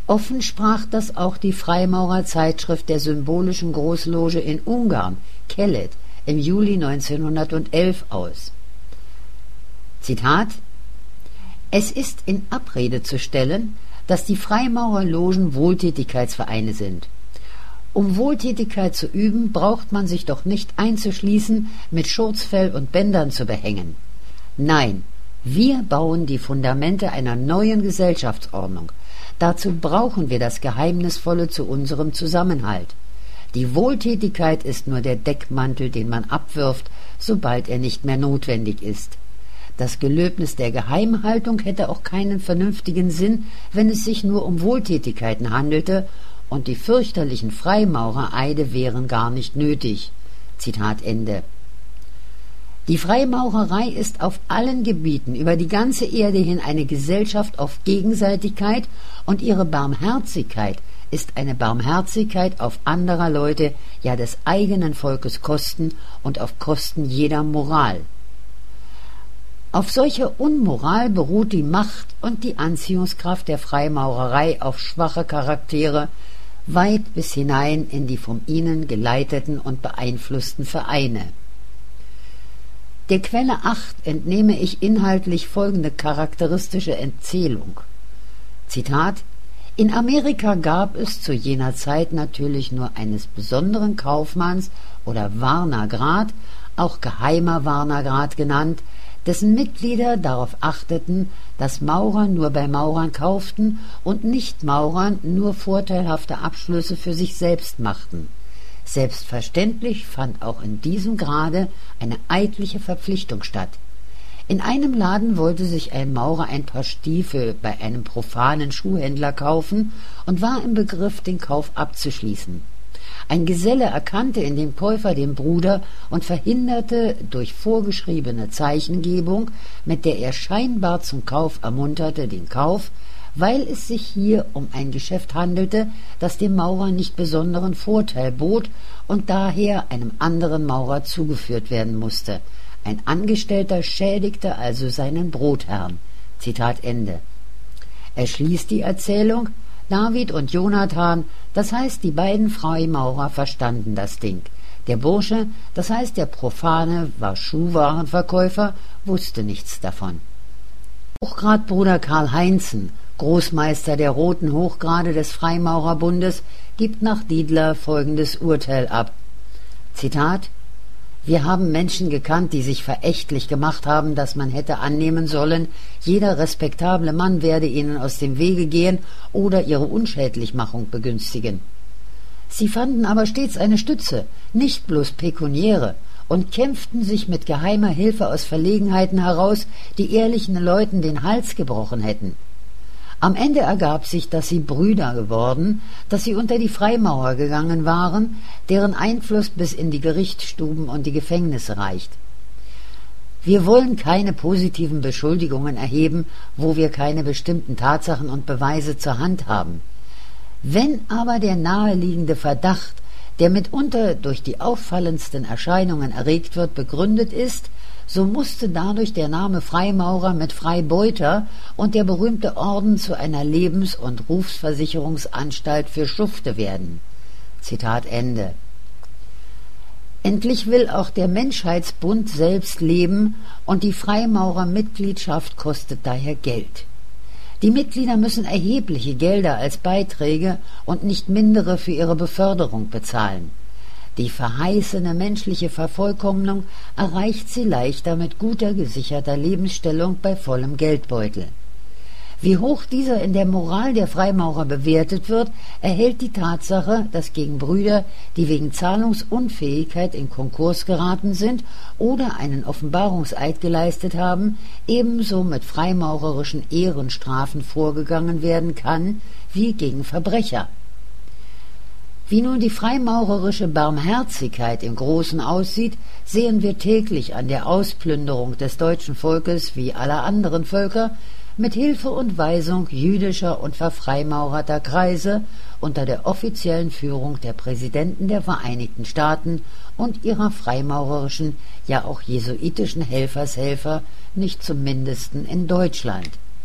Offen sprach das auch die Freimaurerzeitschrift der symbolischen Großloge in Ungarn, Kelet, im Juli 1911 aus. Zitat: Es ist in Abrede zu stellen, dass die Freimaurerlogen Wohltätigkeitsvereine sind. Um Wohltätigkeit zu üben, braucht man sich doch nicht einzuschließen, mit Schurzfell und Bändern zu behängen. Nein, wir bauen die Fundamente einer neuen Gesellschaftsordnung. Dazu brauchen wir das Geheimnisvolle zu unserem Zusammenhalt. Die Wohltätigkeit ist nur der Deckmantel, den man abwirft, sobald er nicht mehr notwendig ist. Das Gelöbnis der Geheimhaltung hätte auch keinen vernünftigen Sinn, wenn es sich nur um Wohltätigkeiten handelte, und die fürchterlichen Freimaurereide wären gar nicht nötig. Zitat Ende. Die Freimaurerei ist auf allen Gebieten über die ganze Erde hin eine Gesellschaft auf Gegenseitigkeit, und ihre Barmherzigkeit ist eine Barmherzigkeit auf anderer Leute, ja des eigenen Volkes Kosten und auf Kosten jeder Moral. Auf solcher Unmoral beruht die Macht und die Anziehungskraft der Freimaurerei auf schwache Charaktere, weit bis hinein in die von ihnen geleiteten und beeinflussten Vereine. Der Quelle 8 entnehme ich inhaltlich folgende charakteristische Erzählung. Zitat: In Amerika gab es zu jener Zeit natürlich nur eines besonderen Kaufmanns oder Warnergrad, auch geheimer Warnergrad genannt, dessen Mitglieder darauf achteten, dass Maurer nur bei Maurern kauften und Nichtmaurern nur vorteilhafte Abschlüsse für sich selbst machten. Selbstverständlich fand auch in diesem Grade eine eidliche Verpflichtung statt. In einem Laden wollte sich ein Maurer ein Paar Stiefel bei einem profanen Schuhhändler kaufen und war im Begriff, den Kauf abzuschließen. Ein Geselle erkannte in dem Käufer den Bruder und verhinderte durch vorgeschriebene Zeichengebung, mit der er scheinbar zum Kauf ermunterte, den Kauf, weil es sich hier um ein Geschäft handelte, das dem Maurer nicht besonderen Vorteil bot und daher einem anderen Maurer zugeführt werden musste. Ein Angestellter schädigte also seinen Brotherrn. Zitat Ende. Er schließt die Erzählung: David und Jonathan, das heißt die beiden Freimaurer, verstanden das Ding. Der Bursche, das heißt der Profane, war Schuhwarenverkäufer, wusste nichts davon. Hochgradbruder Karl Heinzen, Großmeister der Roten Hochgrade des Freimaurerbundes, gibt nach Diedler folgendes Urteil ab. Zitat: Wir haben Menschen gekannt, die sich verächtlich gemacht haben, dass man hätte annehmen sollen, jeder respektable Mann werde ihnen aus dem Wege gehen oder ihre Unschädlichmachung begünstigen. Sie fanden aber stets eine Stütze, nicht bloß pekuniäre, und kämpften sich mit geheimer Hilfe aus Verlegenheiten heraus, die ehrlichen Leuten den Hals gebrochen hätten. Am Ende ergab sich, dass sie Brüder geworden, dass sie unter die Freimaurer gegangen waren, deren Einfluss bis in die Gerichtsstuben und die Gefängnisse reicht. Wir wollen keine positiven Beschuldigungen erheben, wo wir keine bestimmten Tatsachen und Beweise zur Hand haben. Wenn aber der naheliegende Verdacht, der mitunter durch die auffallendsten Erscheinungen erregt wird, begründet ist, so musste dadurch der Name Freimaurer mit Freibeuter und der berühmte Orden zu einer Lebens- und Rufsversicherungsanstalt für Schufte werden. Zitat Ende. Endlich will auch der Menschheitsbund selbst leben, und die Freimaurermitgliedschaft kostet daher Geld. Die Mitglieder müssen erhebliche Gelder als Beiträge und nicht mindere für ihre Beförderung bezahlen. Die verheißene menschliche Vervollkommnung erreicht sie leichter mit guter, gesicherter Lebensstellung bei vollem Geldbeutel. Wie hoch dieser in der Moral der Freimaurer bewertet wird, erhält die Tatsache, dass gegen Brüder, die wegen Zahlungsunfähigkeit in Konkurs geraten sind oder einen Offenbarungseid geleistet haben, ebenso mit freimaurerischen Ehrenstrafen vorgegangen werden kann, wie gegen Verbrecher. Wie nun die freimaurerische Barmherzigkeit im Großen aussieht, sehen wir täglich an der Ausplünderung des deutschen Volkes wie aller anderen Völker mit Hilfe und Weisung jüdischer und verfreimaureter Kreise unter der offiziellen Führung der Präsidenten der Vereinigten Staaten und ihrer freimaurerischen, ja auch jesuitischen Helfershelfer, nicht zum Mindesten in Deutschland.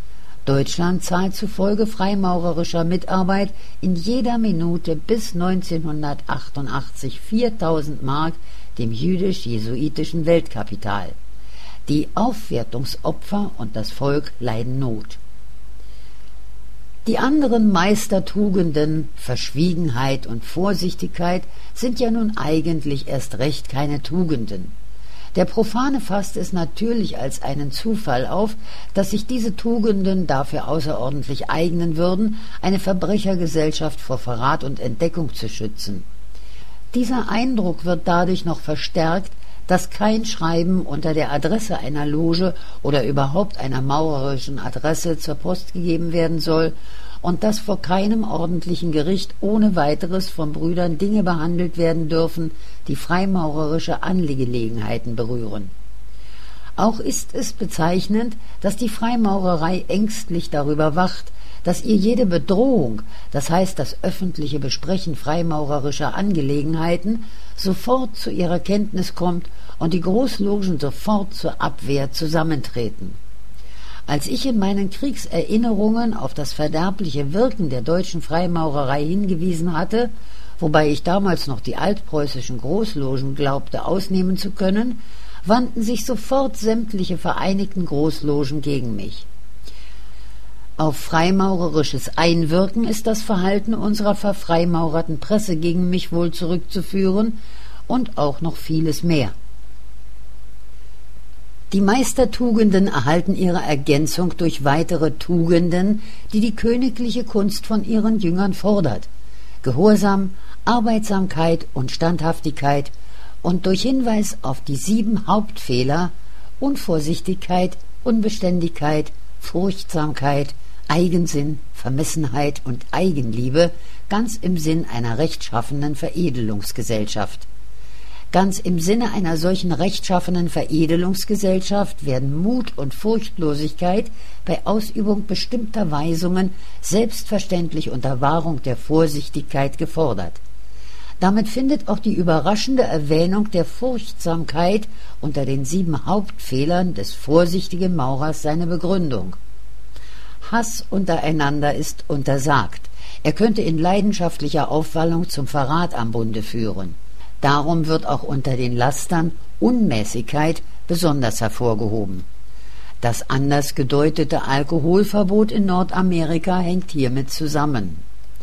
Deutschland zahlt zufolge freimaurerischer Mitarbeit in jeder Minute bis 1988 4.000 Mark dem jüdisch-jesuitischen Weltkapital. Die Aufwertungsopfer und das Volk leiden Not. Die anderen Meistertugenden, Verschwiegenheit und Vorsichtigkeit, sind ja nun eigentlich erst recht keine Tugenden. Der Profane fasst es natürlich als einen Zufall auf, dass sich diese Tugenden dafür außerordentlich eignen würden, eine Verbrechergesellschaft vor Verrat und Entdeckung zu schützen. Dieser Eindruck wird dadurch noch verstärkt, dass kein Schreiben unter der Adresse einer Loge oder überhaupt einer maurerischen Adresse zur Post gegeben werden soll und dass vor keinem ordentlichen Gericht ohne weiteres von Brüdern Dinge behandelt werden dürfen, die freimaurerische Angelegenheiten berühren. Auch ist es bezeichnend, dass die Freimaurerei ängstlich darüber wacht, dass ihr jede Bedrohung, das heißt das öffentliche Besprechen freimaurerischer Angelegenheiten, sofort zu ihrer Kenntnis kommt und die Großlogen sofort zur Abwehr zusammentreten. Als ich in meinen Kriegserinnerungen auf das verderbliche Wirken der deutschen Freimaurerei hingewiesen hatte, wobei ich damals noch die altpreußischen Großlogen glaubte ausnehmen zu können, wandten sich sofort sämtliche vereinigten Großlogen gegen mich. Auf freimaurerisches Einwirken ist das Verhalten unserer verfreimaurerten Presse gegen mich wohl zurückzuführen und auch noch vieles mehr. Die Meistertugenden erhalten ihre Ergänzung durch weitere Tugenden, die die königliche Kunst von ihren Jüngern fordert: Gehorsam, Arbeitsamkeit und Standhaftigkeit, und durch Hinweis auf die 7 Hauptfehler Unvorsichtigkeit, Unbeständigkeit, Furchtsamkeit, Eigensinn, Vermessenheit und Eigenliebe ganz im Sinn einer rechtschaffenen Veredelungsgesellschaft. Ganz im Sinne einer solchen rechtschaffenen Veredelungsgesellschaft werden Mut und Furchtlosigkeit bei Ausübung bestimmter Weisungen selbstverständlich unter Wahrung der Vorsichtigkeit gefordert. Damit findet auch die überraschende Erwähnung der Furchtsamkeit unter den 7 Hauptfehlern des vorsichtigen Maurers seine Begründung. Hass untereinander ist untersagt. Er könnte in leidenschaftlicher Aufwallung zum Verrat am Bunde führen. Darum wird auch unter den Lastern Unmäßigkeit besonders hervorgehoben. Das anders gedeutete Alkoholverbot in Nordamerika hängt hiermit zusammen.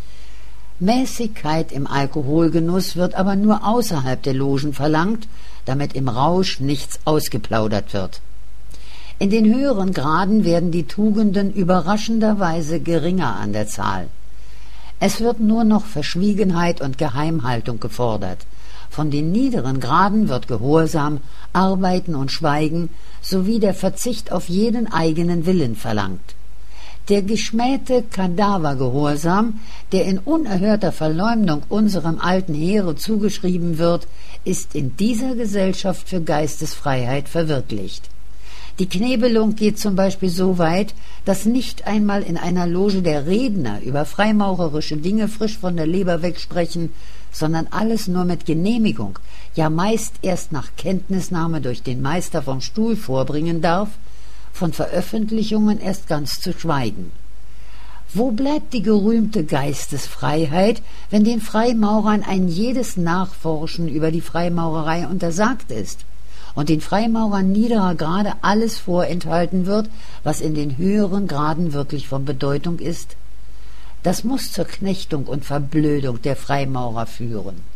Mäßigkeit im Alkoholgenuss wird aber nur außerhalb der Logen verlangt, damit im Rausch nichts ausgeplaudert wird. In den höheren Graden werden die Tugenden überraschenderweise geringer an der Zahl. Es wird nur noch Verschwiegenheit und Geheimhaltung gefordert. Von den niederen Graden wird Gehorsam, Arbeiten und Schweigen sowie der Verzicht auf jeden eigenen Willen verlangt. Der geschmähte Kadavergehorsam, der in unerhörter Verleumdung unserem alten Heere zugeschrieben wird, ist in dieser Gesellschaft für Geistesfreiheit verwirklicht. Die Knebelung geht zum Beispiel so weit, dass nicht einmal in einer Loge der Redner über freimaurerische Dinge frisch von der Leber wegsprechen, sondern alles nur mit Genehmigung, ja meist erst nach Kenntnisnahme durch den Meister vom Stuhl vorbringen darf, von Veröffentlichungen erst ganz zu schweigen. Wo bleibt die gerühmte Geistesfreiheit, wenn den Freimaurern ein jedes Nachforschen über die Freimaurerei untersagt ist und den Freimaurern niederer Grade alles vorenthalten wird, was in den höheren Graden wirklich von Bedeutung ist? Das muss zur Knechtung und Verblödung der Freimaurer führen.